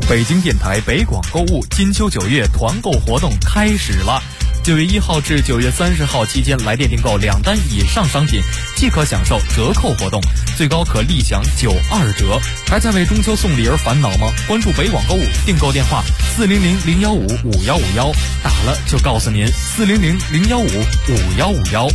北京电台北广购物金秋9月团购活动开始了。9月1号至9月30号期间，来电订购2单以上商品，即可享受折扣活动，最高可立享92折。还在为中秋送礼而烦恼吗？关注北广购物，订购电话400-015-5151，打了就告诉您400-015-5151。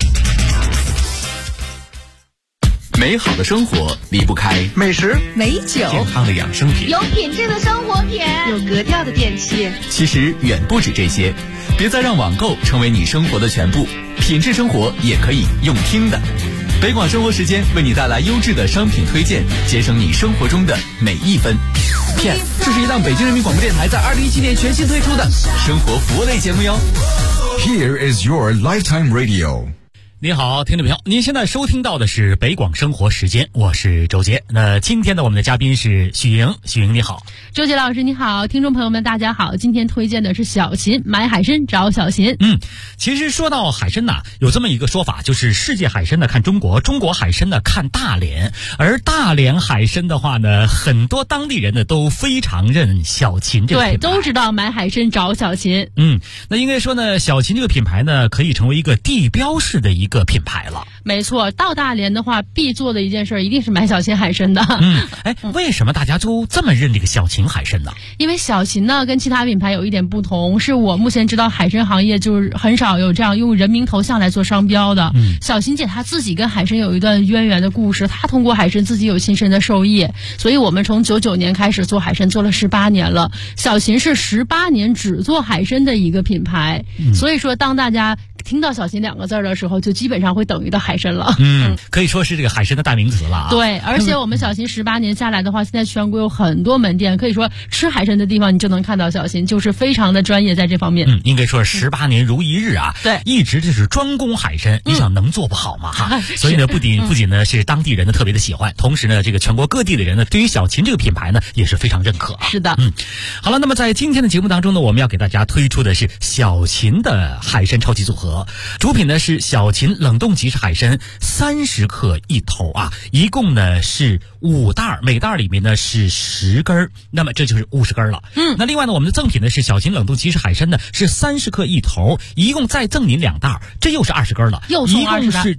美好的生活离不开美食、 美酒、 健康的养生品， 有品质的生活品， 有格调的电器。 其实远不止这些，别再让网购成为你生活的全部，品质生活也可以用听的。北广生活时间为你带来优质的商品推荐，节省你生活中的每一分。PS， 这是一档北京人民广播电台在2017年全新推出的生活服务类节目哟。 Here is your lifetime radio。 你好，听众朋友，您现在收听到的是北广生活时间，我是周杰。那今天的我们的嘉宾是许莹，许莹你好。 周杰老师你好，听众朋友们大家好，今天推荐的是小秦，买海参找小秦。 其实说到海参呐，有这么一个说法，就是世界海参呢看中国，中国海参呢看大连，而大连海参的话呢，很多当地人呢都非常认小秦这个品牌， 对，都知道买海参找小秦。 那应该说呢，小秦这个品牌呢可以成为一个地标式的一个品牌了。 没错，到大连的话必做的一件事一定是买小秦海参的。 为什么大家都这么认这个小秦海参呢？ 因为小秦呢跟其他品牌有一点不同，是我目前知道海参行业就是很少有这样用人名头像来做商标的。小秦姐她自己跟海参有一段渊源的故事，她通过海参自己有亲身的受益，所以我们从99年开始做海参，做了18年了。小秦是18年只做海参的一个品牌，所以说当大家听到小秦2个字的时候，就基本上会等于到海参了。 可以说是这个海参的代名词了啊。 对，而且我们小秦18年下来的话，现在全国有很多门店，可以说吃海参的地方你就能看到小秦，就是非常的专业在这方面。 应该说是18年如一日啊。 对， 一直就是专攻海参，你想能做不好吗？哈，所以呢，不仅呢是当地人呢特别的喜欢，同时呢，这个全国各地的人呢，对于小秦这个品牌呢也是非常认可啊。 是的。 好了，那么在今天的节目当中呢，我们要给大家推出的是小秦的海参超级组合，主品呢是小秦冷冻即食海参30克一头啊，一共呢是5袋，每袋里面呢是10根，那么这就是50根了。那另外呢，我们的赠品呢是小秦冷冻即食海参呢是30克一头，一共再赠您2袋，这又是20根了， 又送20袋， 一共是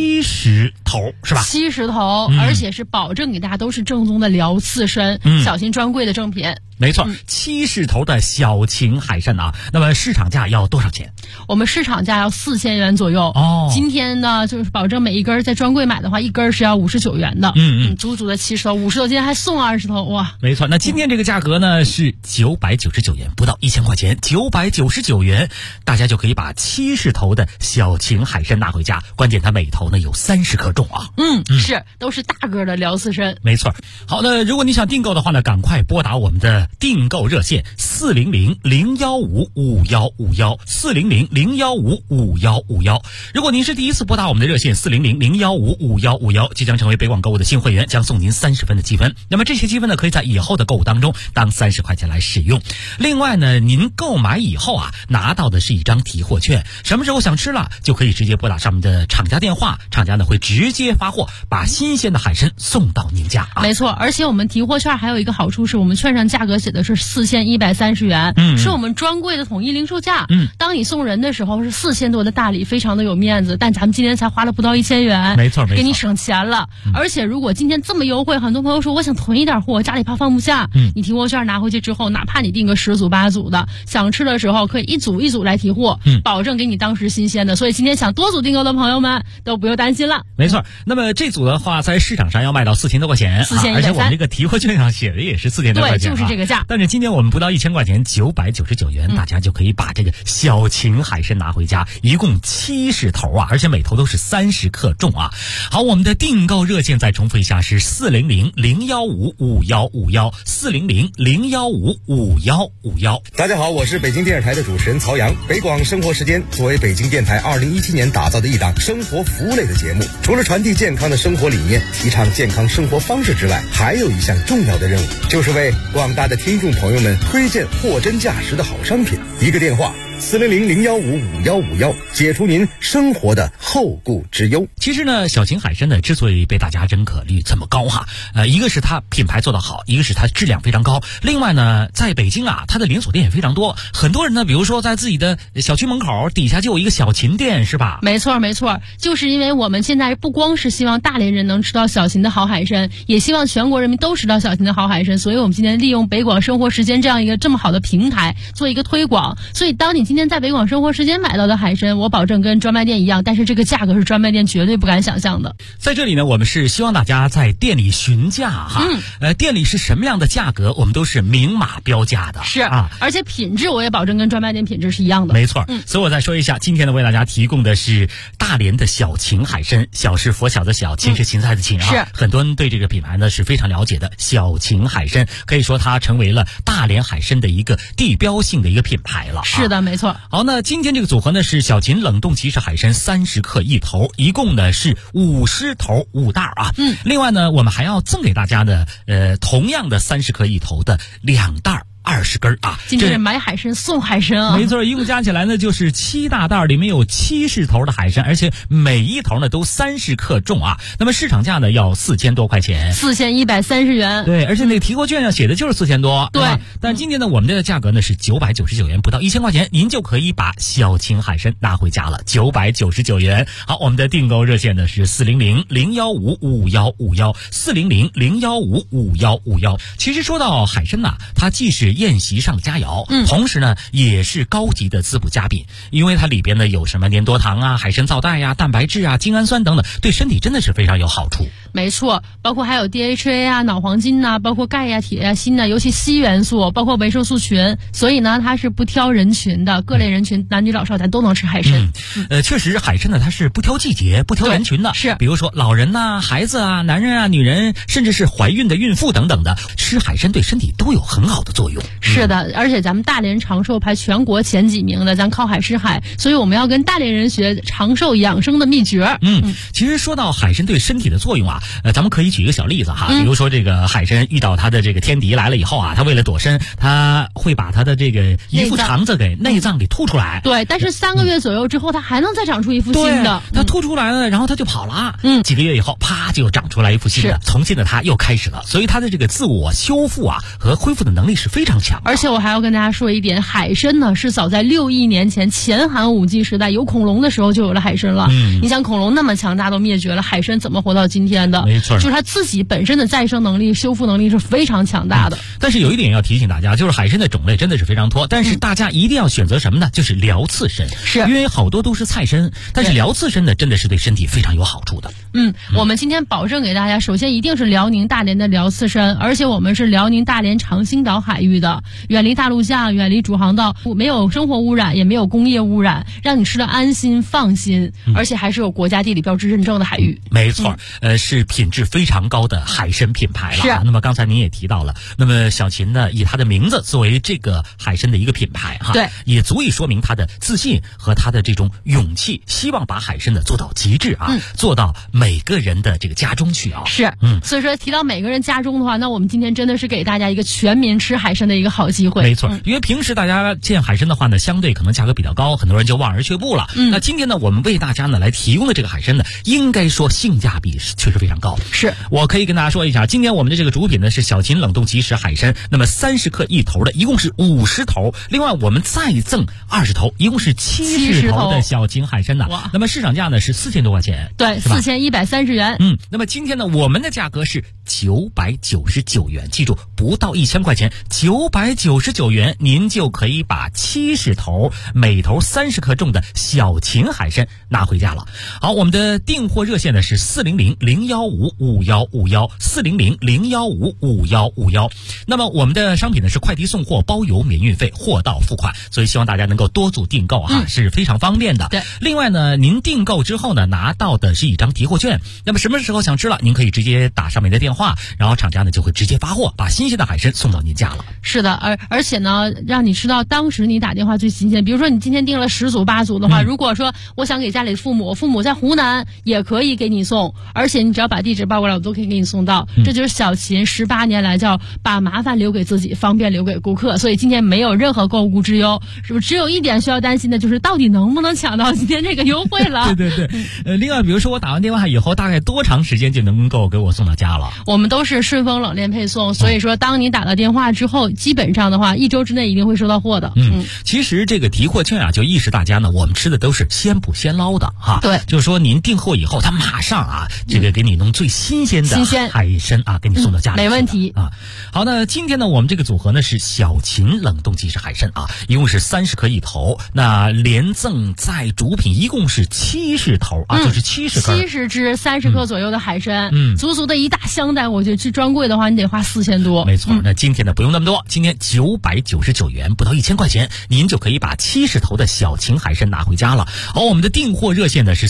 70头，是吧 ？70头，而且是保证给大家都是正宗的辽刺参，小秦专柜的正品。 没错，70头的小秦海参啊，那么市场价要多少钱？ 我们市场价要4000元左右。今天呢，就是保证每一根在专柜买的话，一根是要59元的。足足的70头，50头，今天还送20头，哇！ 没错，那今天这个价格呢是999元，不到1000块钱，999元，大家就可以把70头的小秦海参拿回家。关键它每头呢有30克重啊。 是，都是大个的辽刺参。 没错。好，那如果你想订购的话呢，赶快拨打我们的订购热线400-015-5151，400-015-5151。如果您是第一次拨打我们的热线400-015-5151，即将成为北广购物的新会员，将送您30分的积分。那么这些积分呢，可以在以后的购物当中当30块钱来使用。另外呢，您购买以后啊，拿到的是一张提货券，什么时候想吃了，就可以直接拨打上面的厂家电话，厂家呢会直接发货，把新鲜的海参送到您家啊。 没错，而且我们提货券还有一个好处是，我们券上价格写的是4130元，是我们专柜的统一零售价。当你送人的时候是4000多的大礼，非常的有面子，但咱们今天才花了不到1000元， 没错， 给你省钱了。而且如果今天这么优惠，很多朋友说我想囤一点货，家里怕放不下，你提货券拿回去之后，哪怕你订个10组8组的，想吃的时候可以一组一组来提货，保证给你当时新鲜的。所以今天想多组订购的朋友们都不用担心了。 没错，那么这组的话在市场上要卖到4000多块钱，而且我们这个提货券上写的也是4000多块钱， 对，就是这个价。 但是今天我们不到1000块钱，999元，大家就可以把这个小秦海参拿回家，一共70头啊，而且每头都是30克重啊。好，我们的订购热线再重复一下是400-015-5151，400-015-5151。 大家好，我是北京电视台的主持人曹阳。北广生活时间作为北京电台2017年打造的一档生活服务类的节目，除了传递健康的生活理念，提倡健康生活方式之外，还有一项重要的任务，就是为广大的听众朋友们推荐货真价实的好商品。一个电话 400-015-5151，解除您生活的后顾之忧。 其实呢，小秦海参呢之所以被大家认可率这么高哈，一个是它品牌做得好，一个是它质量非常高。另外呢，在北京啊，它的连锁店也非常多。很多人呢，比如说在自己的小区门口底下就有一个小秦店，是吧？ 没错，就是因为我们现在不光是希望大连人能吃到小秦的好海参，也希望全国人民都吃到小秦的好海参，所以我们今天利用北广生活时间这样一个这么好的平台做一个推广。所以当你今天在北广生活时间买到的海参，我保证跟专卖店一样，但是这个价格是专卖店绝对不敢想象的。 在这里呢，我们是希望大家在店里询价哈，店里是什么样的价格，我们都是明码标价的， 是啊，而且品质我也保证跟专卖店品质是一样的。 没错，所以我再说一下，今天呢为大家提供的是大连的小秦海参，小是佛小的小，秦是芹菜的芹啊。 是很多人对这个品牌呢是非常了解的，小秦海参可以说它成为了大连海参的一个地标性的一个品牌了。 是的，没错。 好，那今天这个组合呢是小秦冷冻即食海参30克一头，一共呢是50头5袋啊。另外呢，我们还要赠给大家的同样的30克一头的2袋20根啊！ 今天是买海参送海参啊！ 没错，一共加起来呢就是7大袋，里面有70头的海参，而且每一头呢都30克重啊。那么市场价呢要4000多块钱 ，4130元。 对，而且那个提货券上写的就是4000多， 对吧？ 但今天呢，我们的价格呢是999元，不到1000块钱，您就可以把小秦海参拿回家了，999元。好，我们的订购热线呢是400-015-5151，400-015-5151。其实说到海参呐，它既是宴席上佳肴，同时呢也是高级的滋补佳品，因为它里边呢有什么粘多糖啊、海参皂苷呀、蛋白质啊、精氨酸等等，对身体真的是非常有好处。 没错，包括还有 DHA 啊、脑黄金呐，包括钙呀、铁呀、锌呐，尤其硒元素，包括维生素群，所以呢它是不挑人群的，各类人群，男女老少咱都能吃海参。 确实海参呢它是不挑季节、不挑人群的， 是比如说老人呐、孩子啊、男人啊、女人，甚至是怀孕的孕妇等等的，吃海参对身体都有很好的作用。 是的，而且咱们大连长寿排全国前几名的，咱靠海吃海，所以我们要跟大连人学长寿养生的秘诀。 其实说到海参对身体的作用啊，咱们可以举一个小例子哈，比如说这个海参遇到它的这个天敌来了以后啊，它为了躲身，它会把它的这个一副肠子给内脏给吐出来。 对，但是3个月左右之后，它还能再长出一副新的。 它吐出来了，然后它就跑了。几个月以后，啪就长出来一副新的，从新的它又开始了。所以它的这个自我修复啊和恢复的能力是非常强的。 而且我还要跟大家说一点，海参呢是早在6亿年前前寒武纪时代有恐龙的时候就有了海参了。你想恐龙那么强大都灭绝了，海参怎么活到今天的？ 没错， 就是它自己本身的再生能力、修复能力是非常强大的。 但是有一点要提醒大家，就是海参的种类真的是非常多，但是大家一定要选择什么呢？就是辽刺参， 是因为好多都是菜参，但是辽刺参呢真的是对身体非常有好处的。 我们今天保证给大家，首先一定是辽宁大连的辽刺参，而且我们是辽宁大连长兴岛海域的，远离大陆架，远离主航道，没有生活污染，也没有工业污染，让你吃得安心放心，而且还是有国家地理标志认证的海域。 没错，是品质非常高的海参品牌了。 是。 那么刚才您也提到了，那么小秦呢以它的名字作为这个海参的一个品牌哈， 对， 也足以说明它的自信和它的这种勇气，希望把海参呢做到极致啊，做到每个人的这个家中去啊。 是，所以说提到每个人家中的话，那我们今天真的是给大家一个全民吃海参的一个好机会。 没错，因为平时大家见海参的话呢，相对可能价格比较高，很多人就望而却步了。那今天呢，我们为大家呢来提供的这个海参呢，应该说性价比是确实非常高的。 是， 我可以跟大家说一下，今天我们的这个主品呢是小秦冷冻即食海参，那么30克一头的，一共是50头，另外我们再赠20头，一共是70头的小秦海参呢。那么市场价呢是4000多块钱， 对，4130元。 那么今天呢，我们的价格是999元，记住不到1000块钱，999元您就可以把70头，每头30克重的小秦海参拿回家了。好，我们的订货热线呢是400-015-5151，400-015-5151。那么我们的商品呢是快递送货，包邮免运费，货到付款，所以希望大家能够多组订购啊，是非常方便的。 对， 另外呢，您订购之后呢，拿到的是一张提货券。那么什么时候想吃了，您可以直接打上面的电话。 话，然后厂家呢就会直接发货，把新鲜的海参送到您家了。 是的，而且呢，让你吃到当时你打电话最新鲜。比如说你今天订了10组8组的话，如果说我想给家里父母在湖南也可以给你送，而且你只要把地址报过来，我都可以给你送到。这就是小秦18年来叫把麻烦留给自己，方便留给顾客。所以今天没有任何购物之忧，是不是？只有一点需要担心的就是到底能不能抢到今天这个优惠了？ 对，另外比如说我打完电话以后，大概多长时间就能够给我送到家了？ 我们都是顺丰冷链配送，所以说当你打了电话之后，基本上的话1周之内一定会收到货的。 其实这个提货券啊，就意识大家呢，我们吃的都是先捕先捞的哈。 对， 就是说您订货以后，他马上这个给你弄最新鲜的海参给你送到家里。 没问题啊。好，那今天呢，我们这个组合呢是小秦冷冻即食海参一共是30克一头，那连赠再主品一共是70头就是70根 ，70只30克左右的海参，足足的一大箱袋。我觉得这专柜的话，你得花4000多。 没错，那今天呢不用那么多，今天999元，不到1000块钱，您就可以把70头的小秦海参拿回家了。好，我们的订货热线呢是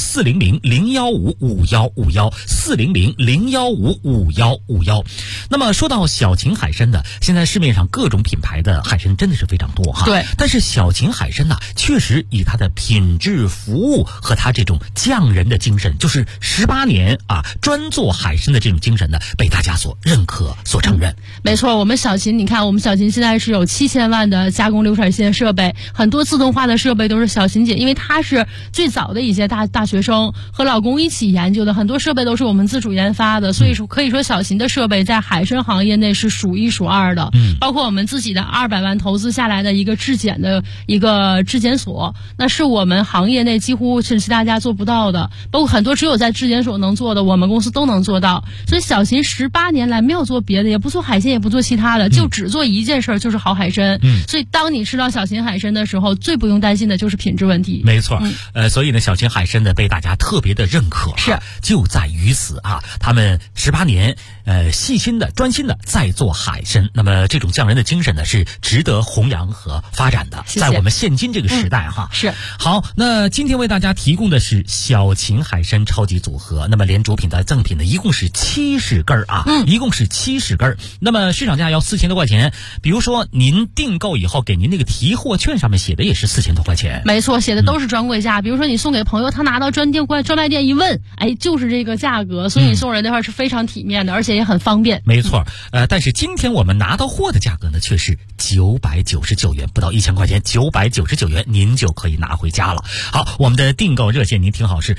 400-015-5151，400-015-5151。那么说到小秦海参呢，现在市面上各种品牌的海参真的是非常多哈。 对， 但是小秦海参呢，确实以它的品质、服务和它这种匠人的精神，就是18年专做海参的这种精神呢，被大家所认可、所承认。 没错，我们小秦，你看我们小秦现在是有7000万的加工流产线设备，很多自动化的设备都是小秦姐，因为她是最早的一些大学生和老公一起研究的，很多设备都是我们自主研发的，所以说可以说小秦的设备在海参行业内是数1数2的。包括我们自己的200万投资下来的一个质检的一个质检所，那是我们行业内几乎是其他家做不到的，包括很多只有在质检所能做的，我们公司都能做到。所以小秦18年来没有做别的，也不做海鲜，也不做其他的，就只做一件事，就是好海参。所以当你吃到小秦海参的时候，最不用担心的就是品质问题。 没错，所以呢，小秦海参呢被大家特别的认可， 是就在于此他们18年细心的、专心的在做海参，那么这种匠人的精神呢是值得弘扬和发展的。 谢谢。 在我们现今这个时代是好。那今天为大家提供的是小秦海参超级组合，那么连主品带赠品呢一共是70根一共是70根。那么市场价要4000多块钱，比如说您订购以后给您那个提货券上面写的也是4000多块钱。 没错，写的都是专柜价。比如说你送给朋友，他拿到专卖店一问，就是这个价格，所以你送人的话是非常体面的，而且也很方便。 没错，但是今天我们拿到货的价格呢却是999元，不到1000块钱，999元您就可以拿回家了。好，我们的订购热线您听好是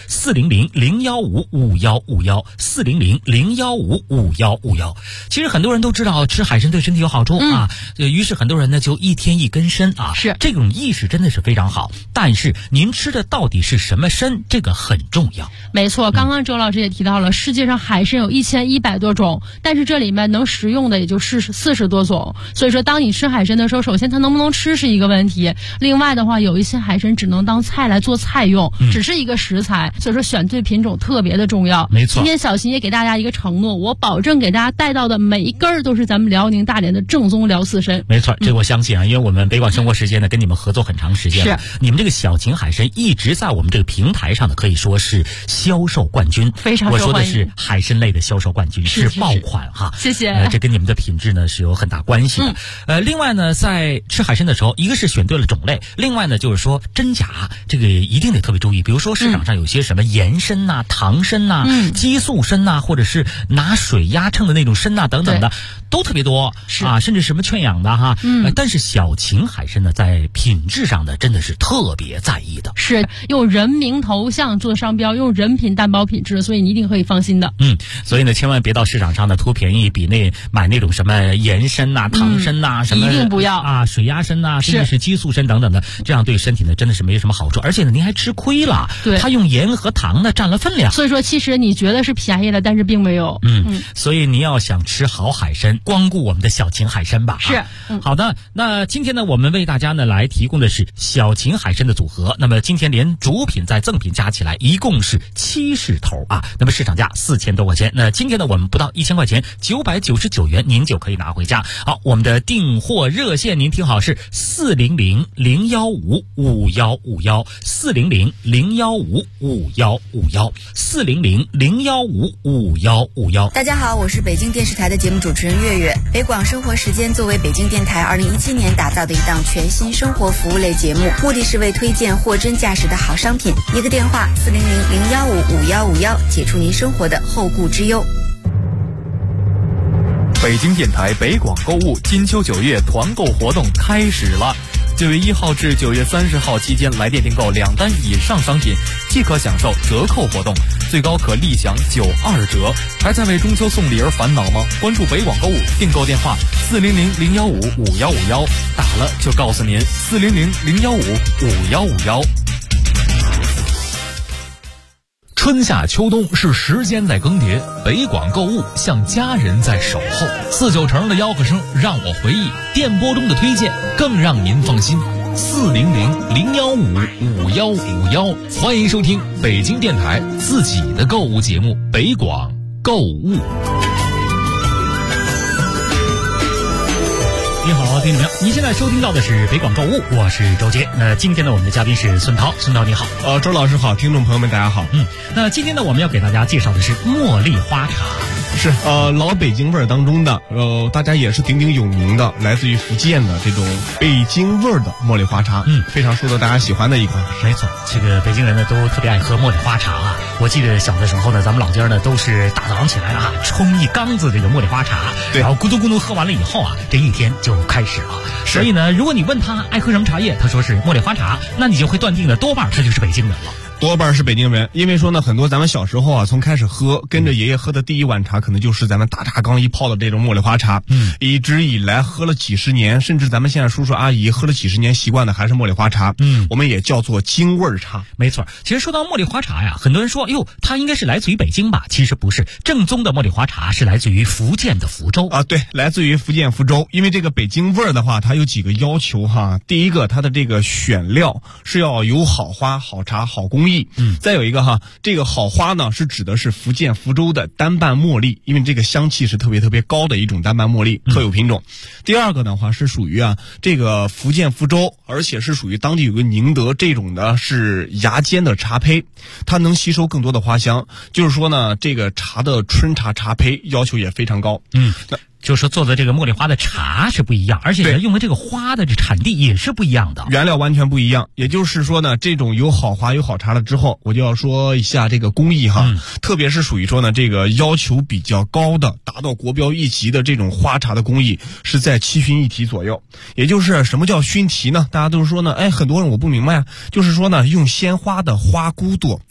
400-015-5151，400-015-5151。其实很多人都知道吃海参对身体有好处于是很多人呢就1天1根参是这种意识真的是非常好。但是您吃的到底是什么参，这个很重要。 没错，刚刚周老师也提到了，世界上海参有1100多种，但是这里面能食用的也就是40多种。所以说当你吃海参的时候，首先它能不能吃是一个问题，另外的话有一些海参只能当菜来做菜用，只是一个食材，所以说选对品种特别的重要。 没错， 今天小秦也给大家一个承诺，我保证给大家带到的每一根都是咱们辽宁大连的正宗辽四参。 没错，这我相信因为我们北广生活时间呢跟你们合作很长时间了，你们这个小秦海参一直在我们这个平台上呢可以说是销售冠军， 非常受欢迎。 我说的是海参类的销售冠军，是爆款谢谢。 这跟你们的品质呢是有很大关系的。另外呢，在吃海参的时候，一个是选对了种类，另外呢就是说真假这个一定得特别注意。比如说市场上有些什么盐参糖参激素参或者是拿水压秤的那种参等等的都特别多甚至什么圈养的但是小秦海参呢在品质上呢真的是特别在意的， 是用人名头像做商标，用人品担保品质，所以你一定可以放心的。 所以呢千万别到市场上呢图便宜，比买那种什么盐参糖参什么一定不要水压参甚至是激素参等等的，这样对身体呢真的是没什么好处，而且呢您还吃亏了。 对， 它用盐和糖呢占了分量， 所以说其实你觉得是便宜了，但是并没有。 所以你要想吃好海参， 光顾我们的小秦海参吧。 是， 好的。那今天呢，我们为大家呢来提供的是小秦海参的组合。那么今天连主品再赠品加起来一共是70头啊。那么市场价4000多块钱。那今天呢，我们不到1000块钱，999元您就可以拿回家。好，我们的订货热线您听好是400-015-5151，400-015-5151，400-015-5151。 大家好，我是北京电视台的节目主持人月月。北广生活时间作为北京电台2017年打造的一档全新生活服务类节目，目的是为推荐货真价实的好商品。一个电话400-015-5151，解除您生活的后顾之忧。 北京电台北广购物金秋9月团购活动开始了。9月1号至9月30号期间来电订购2单以上商品即可享受折扣活动，最高可立享92折。还在为中秋送礼而烦恼吗？关注北广购物，订购电话400-015-5151，打了就告诉您400-015-5151。 春夏秋冬是时间在更迭，北广购物像家人在守候。49成的吆喝声让我回忆，电波中的推荐更让您放心。400-015-5151，欢迎收听北京电台自己的购物节目北广购物。 你好，听众朋友，您现在收听到的是北广购物，我是周杰。那今天呢，我们的嘉宾是孙涛，孙涛你好。 周老师好，听众朋友们大家好。 那今天呢，我们要给大家介绍的是茉莉花茶。 是老北京味儿当中的大家也是鼎鼎有名的，来自于福建的这种北京味儿的茉莉花茶，非常受到大家喜欢的一款。 没错，这个北京人呢都特别爱喝茉莉花茶啊。我记得小的时候呢，咱们老家呢都是大早上起来啊，冲一缸子这个茉莉花茶，然后咕嘟咕嘟喝完了以后啊，这一天就开始了。所以呢，如果你问他爱喝什么茶叶，他说是茉莉花茶，那你就会断定的多半他就是北京人了。 多半是北京人，因为说呢，很多咱们小时候啊，从开始喝，跟着爷爷喝的第一碗茶，可能就是咱们大茶缸一泡的这种茉莉花茶。一直以来喝了几十年，甚至咱们现在叔叔阿姨喝了几十年，习惯的还是茉莉花茶。我们也叫做京味儿茶。 没错，其实说到茉莉花茶呀，很多人说，哟，它应该是来自于北京吧？其实不是，正宗的茉莉花茶是来自于福建的福州啊。对，来自于福建福州。因为这个北京味儿的话，它有几个要求哈。第一个，它的这个选料是要有好花、好茶、好工艺。再有一个哈，这个好花呢是指的是福建福州的单瓣茉莉，因为这个香气是特别特别高的一种单瓣茉莉，特有品种。第二个的话是属于这个福建福州，而且是属于当地有个宁德这种的是芽尖的茶胚，它能吸收更多的花香。就是说呢，这个茶的春茶茶胚要求也非常高。 就是说做的这个茉莉花的茶是不一样，而且用的这个花的这产地也是不一样的， 原料完全不一样。也就是说呢，这种有好花有好茶了之后，我就要说一下这个工艺哈，特别是属于说呢这个要求比较高的，达到国标一级的这种花茶的工艺是在7熏1提左右。也就是什么叫熏提呢？大家都是说呢，很多人我不明白，就是说呢，用鲜花的花骨朵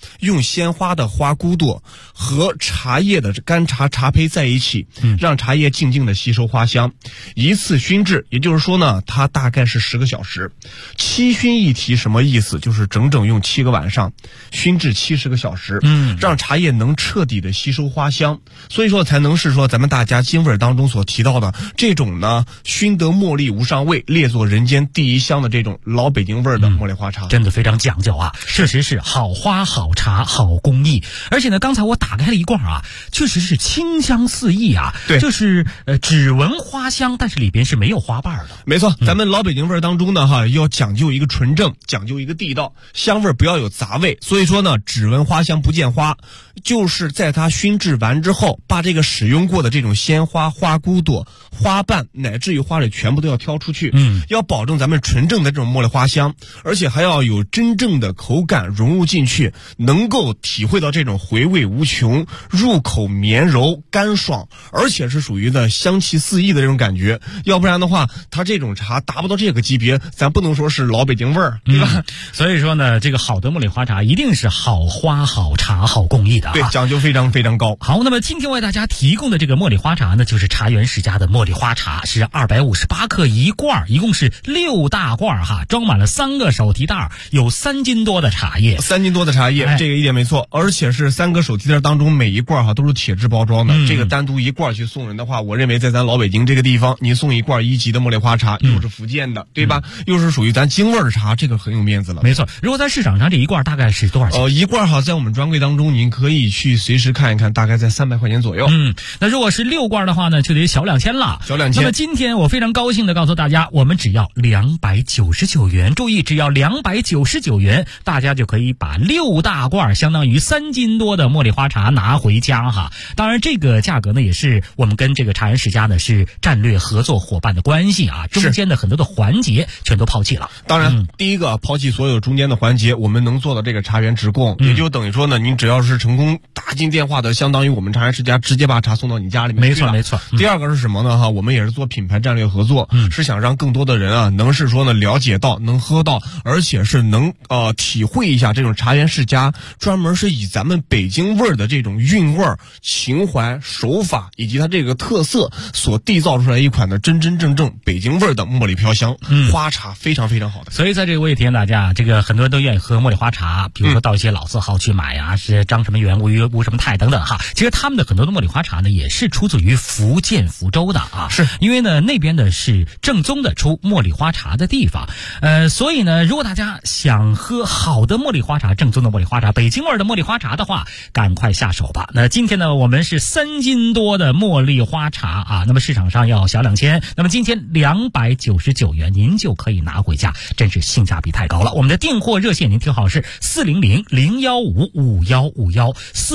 和茶叶的干茶茶胚在一起，让茶叶静静的吸收花香，一次熏制，也就是说呢，它大概是10个小时。7熏1提什么意思？就是整整用7个晚上熏制70个小时，让茶叶能彻底的吸收花香，所以说才能是说咱们大家京味当中所提到的这种呢，熏得茉莉无上味，列作人间第一香的这种老北京味的茉莉花茶， 真的非常讲究啊！确实是好花好茶好工艺，而且呢，刚才我打开了一罐啊，确实是清香四溢啊， 对， 就是只闻花香，但是里边是没有花瓣的。 没错，咱们老北京味当中呢要讲究一个纯正，讲究一个地道，香味不要有杂味。所以说呢，只闻花香不见花，就是在它熏制完之后，把这个使用过的这种鲜花、花骨朵、花瓣乃至于花蕊全部都要挑出去，要保证咱们纯正的这种茉莉花香，而且还要有真正的口感融入进去，能够体会到这种回味无穷，入口绵柔干爽，而且是属于的香气四溢的这种感觉。要不然的话，它这种茶达不到这个级别，咱不能说是老北京味儿，对吧？ 所以说呢，这个好的茉莉花茶一定是好花好茶好工艺的， 对，讲究非常非常高。 好，那么今天为大家提供的这个茉莉花茶呢，就是茶园世家的茉莉花茶，是258克一罐，一共是6大罐哈，装满了3个手提袋，有3斤多的茶叶 ，3斤多的茶叶，这个一点没错，而且是3个手提袋当中每一罐都是铁质包装的，这个单独一罐去送人的话，我认为为在咱老北京这个地方，你送一罐1级的茉莉花茶，又是福建的，对吧？又是属于咱京味儿茶，这个很有面子了。 没错，如果在市场上这一罐大概是多少钱？ 一罐在我们专柜当中，您可以去随时看一看，大概在300块钱左右。 那如果是6罐的话呢，就得小2000了。 小2000。 那么今天我非常高兴的告诉大家，我们只要299元，注意，只要299元，大家就可以把6大罐，相当于3斤多的茉莉花茶拿回家哈。当然，这个价格呢，也是我们跟这个茶园世家呢是战略合作伙伴的关系啊，中间的很多的环节全都抛弃了。 当然，第一个抛弃所有中间的环节，我们能做到这个茶园直供，也就等于说呢，您只要是成功打进电话的，相当于我们茶园世家直接把茶送到你家里面去了。 没错。 第二个是什么呢？我们也是做品牌战略合作，是想让更多的人啊，能是说呢了解到，能喝到，而且是能体会一下这种茶园世家专门是以咱们北京味儿的这种韵味、情怀、手法以及它这个特色所缔造出来一款呢真真正正北京味儿的茉莉飘香花茶，非常非常好的。 所以在这个我也提醒大家，这个很多人都愿意喝茉莉花茶，比如说到一些老字号去买啊，是张什么元、吴什么泰等等哈。其实他们的很多的茉莉花茶呢，也是出自于福建福州的啊， 是因为呢那边呢是正宗的出茉莉花茶的地方，所以呢，如果大家想喝好的茉莉花茶，正宗的茉莉花茶，北京味的茉莉花茶的话，赶快下手吧。那今天呢，我们是3斤多的茉莉花茶啊，那么市场上要小2000，那么今天299元您就可以拿回家，真是性价比太高了。我们的订货热线您听好是400-015-5151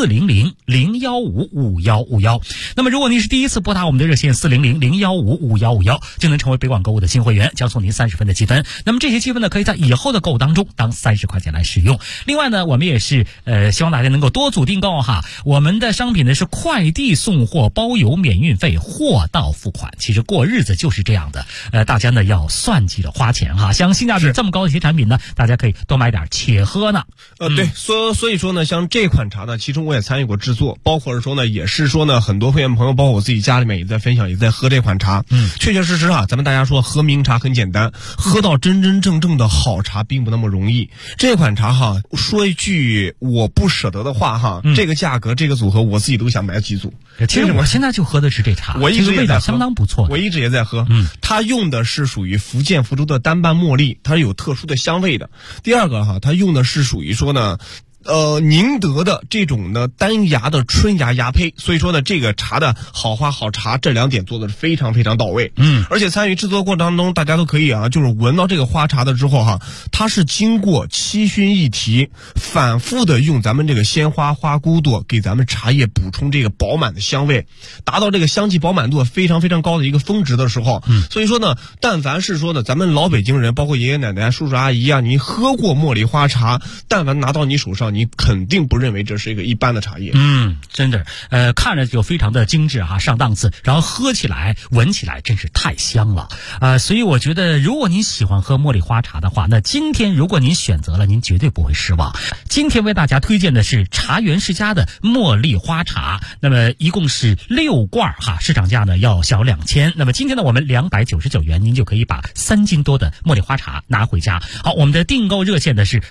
400-015-5151。那么如果您是第一次拨打我们的热线400-015-5151，就能成为北广购物的新会员，将送您30分的积分。那么这些积分呢，可以在以后的购物当中当30块钱来使用。另外呢，我们也是希望大家能够多组订购哈。我们的商品呢是快递送货包邮免运费，货到付款。其实过日子就是这样的，大家呢要算计着花钱哈。像性价比这么高的一些产品呢，大家可以多买点且喝呢。 对，所以说呢，像这款茶呢，其中我也参与过制作，包括是说呢，也是说呢，很多会员朋友，包括我自己家里面也在分享，也在喝这款茶。确确实实啊，咱们大家说喝名茶很简单，喝到真真正正的好茶并不那么容易。这款茶哈，说一句我不舍得的话哈，这个价格这个组合我自己都想买几组。 其实我现在就喝的是这茶， 我一直也在喝， 味道相当不错。 我一直也在喝，它用的是属于福建福州的单瓣茉莉，它是有特殊的香味的。第二个哈，它用的是属于说呢。宁德的这种呢单芽的春芽芽胚，所以说呢这个茶的好花好茶这2点做的是非常非常到位。而且参与制作过程当中，大家都可以啊，就是闻到这个花茶的之后哈，它是经过7熏1提，反复的用咱们这个鲜花花骨朵给咱们茶叶补充这个饱满的香味，达到这个香气饱满度非常非常高的一个峰值的时候，所以说呢，但凡是说呢咱们老北京人，包括爷爷奶奶、叔叔阿姨啊，你喝过茉莉花茶，但凡拿到你手上，你肯定不认为这是一个一般的茶叶。 真的，看着就非常的精致哈，上档次，然后喝起来、闻起来真是太香了所以我觉得，如果您喜欢喝茉莉花茶的话，那今天如果您选择了，您绝对不会失望。今天为大家推荐的是茶园世家的茉莉花茶，那么一共是6罐哈，市场价呢要小2000。那么今天呢，我们299元，您就可以把3斤多的茉莉花茶拿回家。好，我们的订购热线呢是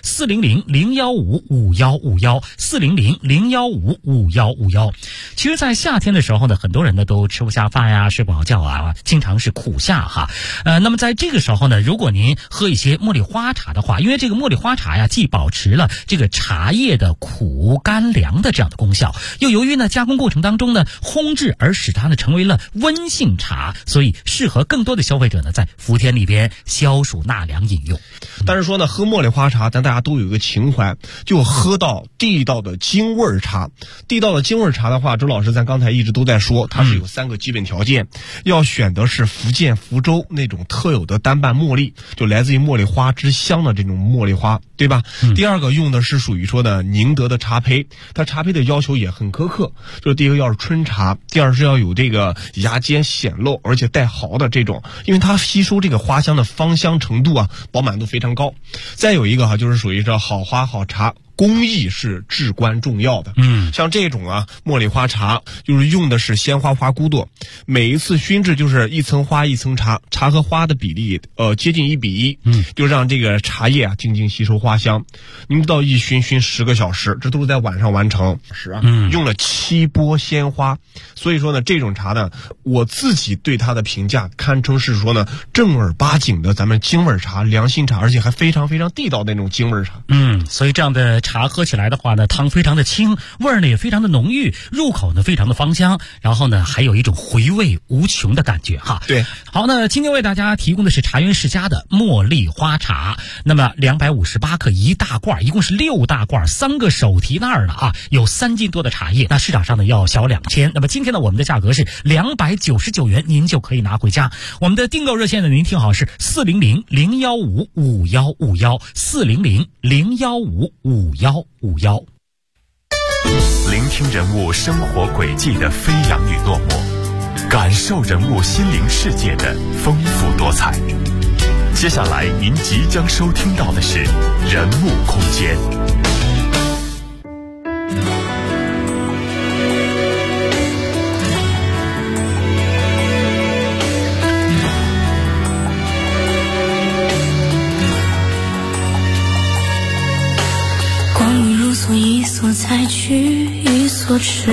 400-015-5151 400-015-5151。其实在夏天的时候呢，很多人呢都吃不下饭呀，睡不好觉啊，经常是苦夏哈。那么在这个时候呢，如果您喝一些茉莉花茶的话，因为这个茉莉花茶呀，既保持了这个茶叶的苦甘凉的这样的功效，又由于呢加工过程当中呢烘制而使它呢成为了温性茶，所以适合更多的消费者呢在伏天里边消暑纳凉饮用。 但是说呢，喝茉莉花茶，咱大家都有一个情怀，就喝到地道的京味茶。地道的京味茶的话，周老师咱刚才一直都在说，它是有3个基本条件，要选的是福建福州那种特有的单瓣茉莉，就来自于茉莉花之乡的这种茉莉花，对吧？第二个用的是属于说的宁德的茶胚，它茶胚的要求也很苛刻，就是第一个要是春茶，第二是要有这个芽尖显露而且带毫的这种，因为它吸收这个花香的芳香程度啊，饱满度非常高。再有一个哈，就是属于这好花好茶工艺是至关重要的。像这种茉莉花茶，就是用的是鲜花花骨朵，每一次熏制就是一层花一层茶，茶和花的比例接近1比1，就让这个茶叶静静吸收花香。您知道一熏10个小时，这都是在晚上完成。用了7波鲜花，所以说呢，这种茶呢，我自己对它的评价堪称是说呢，正儿八经的咱们京味茶、良心茶，而且还非常非常地道的那种京味茶。 所以这样的茶喝起来的话呢，汤非常的清，味儿呢也非常的浓郁，入口呢非常的芳香，然后呢还有一种回味无穷的感觉哈。 对， 好，那今天为大家提供的是茶园世家的茉莉花茶，那么258克1大罐，一共是6大罐，3个手提袋的有3斤多的茶叶，那市场上呢要小2000，那么今天呢我们的价格是299元，您就可以拿回家。我们的订购热线呢，您听好是400-015-5151，400-015-5151。 聆听人物生活轨迹的飞扬与落寞，感受人物心灵世界的丰富多彩。接下来您即将收听到的是人物空间。 光阴如梭，一梭采取，一梭吃。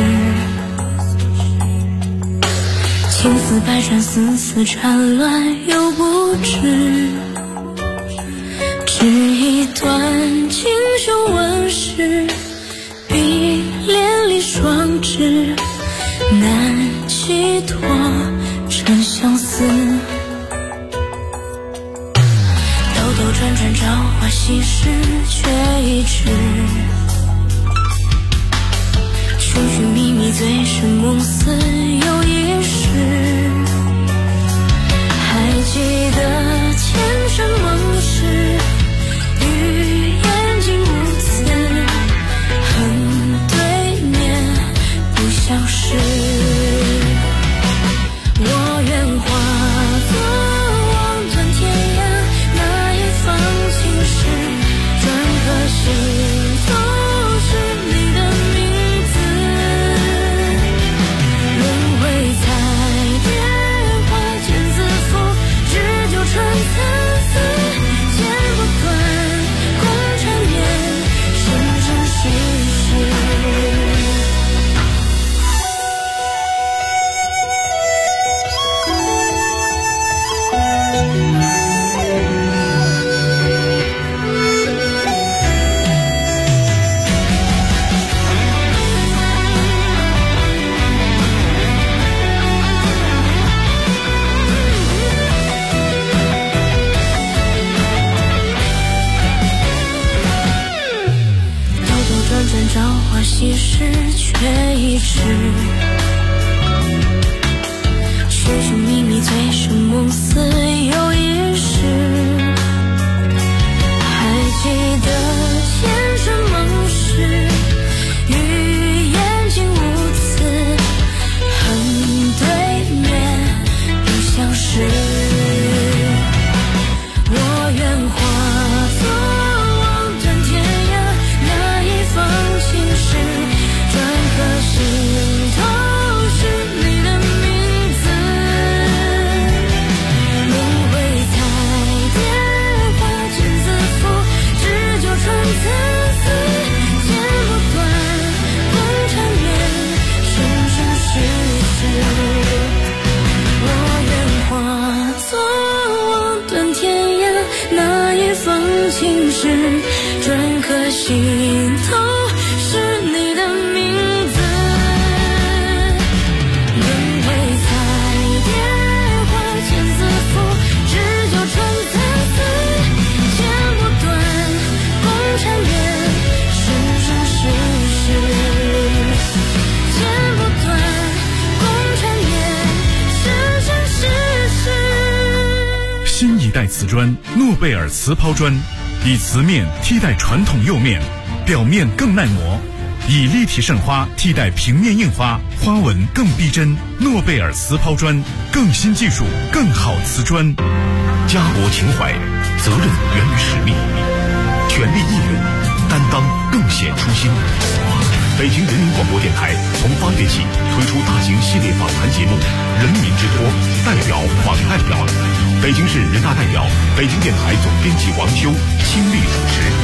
情丝百转，丝丝缠乱又不知。只一段锦绣纹饰，碧连理双枝，难寄托真相思。兜兜转转，朝花夕拾，却一直。寻寻觅觅，醉生梦死又一世。还记得前尘梦事，与眼睛无词，恨对面不相识。我愿化作望断天涯那一方青石，转颗心都是你的名字。轮回彩蝶花间自负，只就穿参差，剪不断共缠绵，生生世世。朝花夕拾，却一直寻寻觅觅，醉生梦死又一世。还记得前尘梦事，与眼睛无词，恨对面不相识。我愿化作望断天涯那一方青石，转颗心都是你的名字。轮回彩蝶花间自负，只就穿参差，剪不断共缠绵，生生世世。我愿化作望断天涯那一方青石，转颗心都是你的名字。轮回彩蝶花间自负，只就穿参差，剪不断共缠绵，生生世世。剪不断共缠绵，生生世世。 新一代瓷砖诺贝尔瓷抛砖，以瓷面替代传统釉面，表面更耐磨，以立体渗花替代平面印花，花纹更逼真。诺贝尔瓷抛砖，更新技术，更好瓷砖。家国情怀，责任源于使命，全力一人，担当更显北京人民广播电台从8月起推出大型系列访谈节目《人民之托》，代表访代表。北京市人大代表、北京电台总编辑王秋亲历主持。